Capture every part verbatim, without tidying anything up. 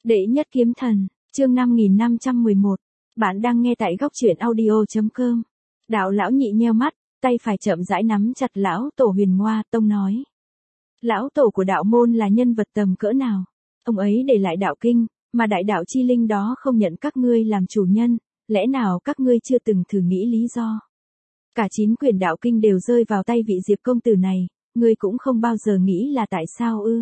Đệ nhất kiếm thần, chương năm nghìn năm trăm mười một. Bạn đang nghe tại góc truyện audio.com. Đạo lão nhị nheo mắt, tay phải chậm rãi nắm chặt lão tổ Huyền Ngoa Tông nói. Lão tổ của đạo môn là nhân vật tầm cỡ nào? Ông ấy để lại đạo kinh, mà đại đạo chi linh đó không nhận các ngươi làm chủ nhân, lẽ nào các ngươi chưa từng thử nghĩ lý do? Cả chín quyển đạo kinh đều rơi vào tay vị Diệp công tử này, ngươi cũng không bao giờ nghĩ là tại sao ư?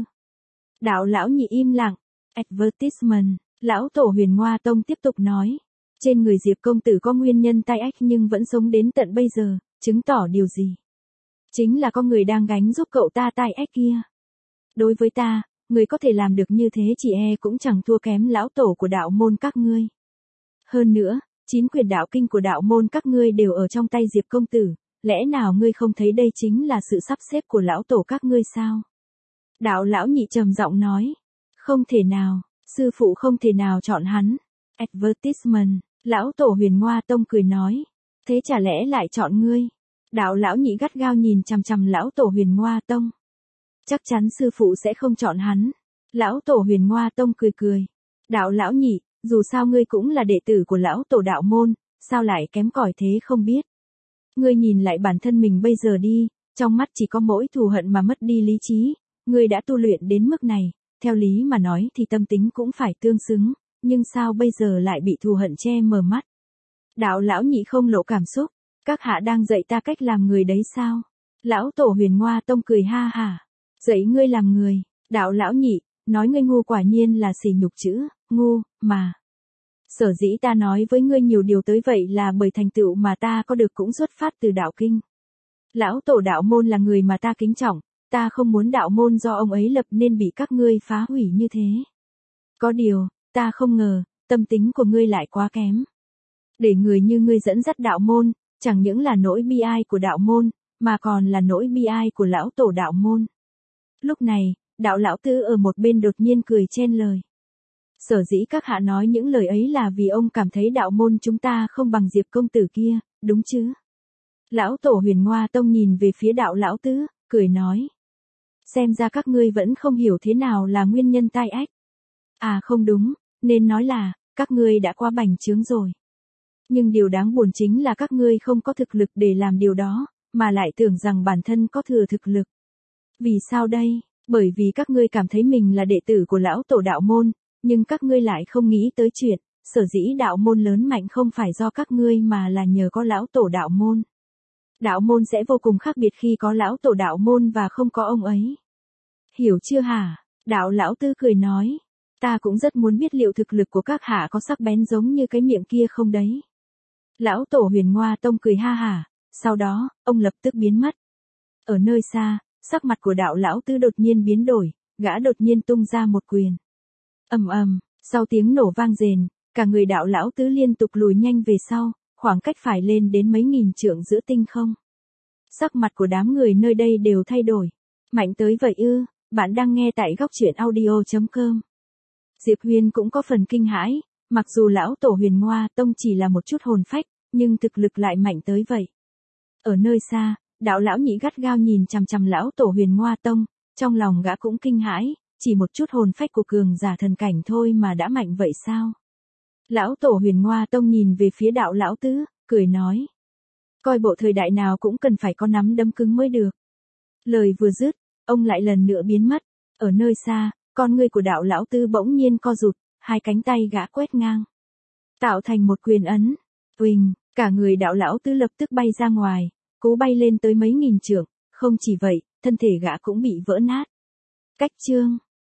Đạo lão nhị im lặng. Advertisement, lão tổ Huyền Ngoa Tông tiếp tục nói. Trên người Diệp công tử có nguyên nhân tai ách nhưng vẫn sống đến tận bây giờ, chứng tỏ điều gì? Chính là có người đang gánh giúp cậu ta tai ách kia. Đối với ta, người có thể làm được như thế chỉ e cũng chẳng thua kém lão tổ của đạo môn các ngươi. Hơn nữa, chín quyển đạo kinh của đạo môn các ngươi đều ở trong tay Diệp công tử, lẽ nào ngươi không thấy đây chính là sự sắp xếp của lão tổ các ngươi sao? Đạo lão nhị trầm giọng nói. Không thể nào, sư phụ không thể nào chọn hắn. Advertisement, lão tổ Huyền Ngoa Tông cười nói. Thế chả lẽ lại chọn ngươi? Đạo lão nhị gắt gao nhìn chằm chằm lão tổ Huyền Ngoa Tông. Chắc chắn sư phụ sẽ không chọn hắn. Lão tổ Huyền Ngoa Tông cười cười. Đạo lão nhị, dù sao ngươi cũng là đệ tử của lão tổ đạo môn, sao lại kém cỏi thế không biết? Ngươi nhìn lại bản thân mình bây giờ đi, trong mắt chỉ có mỗi thù hận mà mất đi lý trí. Ngươi đã tu luyện đến mức này, theo lý mà nói thì tâm tính cũng phải tương xứng, nhưng sao bây giờ lại bị thù hận che mờ mắt? Đạo lão nhị không lộ cảm xúc, các hạ đang dạy ta cách làm người đấy sao? Lão tổ Huyền Ngoa Tông cười ha hả. Dạy ngươi làm người, đạo lão nhị, nói ngươi ngu quả nhiên là sỉ nhục chữ, ngu, mà. Sở dĩ ta nói với ngươi nhiều điều tới vậy là bởi thành tựu mà ta có được cũng xuất phát từ đạo kinh. Lão tổ đạo môn là người mà ta kính trọng, ta không muốn đạo môn do ông ấy lập nên bị các ngươi phá hủy như thế. Có điều, ta không ngờ, tâm tính của ngươi lại quá kém. Để người như ngươi dẫn dắt đạo môn, chẳng những là nỗi bi ai của đạo môn, mà còn là nỗi bi ai của lão tổ đạo môn. Lúc này, đạo lão tứ ở một bên đột nhiên cười chen lời. Sở dĩ các hạ nói những lời ấy là vì ông cảm thấy đạo môn chúng ta không bằng Diệp công tử kia, đúng chứ? Lão tổ Huyền Ngoa Tông nhìn về phía đạo lão tứ, cười nói. Xem ra các ngươi vẫn không hiểu thế nào là nguyên nhân tai ách. À không đúng, nên nói là, các ngươi đã quá bành trướng rồi. Nhưng điều đáng buồn chính là các ngươi không có thực lực để làm điều đó, mà lại tưởng rằng bản thân có thừa thực lực. Vì sao đây? Bởi vì các ngươi cảm thấy mình là đệ tử của lão tổ đạo môn, nhưng các ngươi lại không nghĩ tới chuyện, sở dĩ đạo môn lớn mạnh không phải do các ngươi mà là nhờ có lão tổ đạo môn. Đạo môn sẽ vô cùng khác biệt khi có lão tổ đạo môn và không có ông ấy. Hiểu chưa hả? Đạo lão tư cười nói. Ta cũng rất muốn biết liệu thực lực của các hạ có sắc bén giống như cái miệng kia không đấy. Lão tổ Huyền Ngoa Tông cười ha hả, sau đó, ông lập tức biến mất. Ở nơi xa, sắc mặt của đạo lão tư đột nhiên biến đổi, gã đột nhiên tung ra một quyền. Ầm ầm, sau tiếng nổ vang rền, cả người đạo lão tứ liên tục lùi nhanh về sau, khoảng cách phải lên đến mấy nghìn trượng giữa tinh không. Sắc mặt của đám người nơi đây đều thay đổi. Mạnh tới vậy ư? Bạn đang nghe tại góc truyện audio.com. Diệp Huyền cũng có phần kinh hãi, mặc dù lão tổ Huyền Ngoa Tông chỉ là một chút hồn phách, nhưng thực lực lại mạnh tới vậy. Ở nơi xa, đạo lão nhị gắt gao nhìn chằm chằm lão tổ Huyền Ngoa Tông, trong lòng gã cũng kinh hãi, chỉ một chút hồn phách của cường giả thần cảnh thôi mà đã mạnh vậy sao? Lão tổ Huyền Ngoa Tông nhìn về phía đạo lão tứ, cười nói. Coi bộ thời đại nào cũng cần phải có nắm đấm cứng mới được. Lời vừa dứt, ông lại lần nữa biến mất. Ở nơi xa, con ngươi của đạo lão tư bỗng nhiên co rụt, hai cánh tay gã quét ngang. Tạo thành một quyền ấn. Uỳnh, cả người đạo lão tư lập tức bay ra ngoài, cố bay lên tới mấy nghìn trượng. Không chỉ vậy, thân thể gã cũng bị vỡ nát. Cách chương.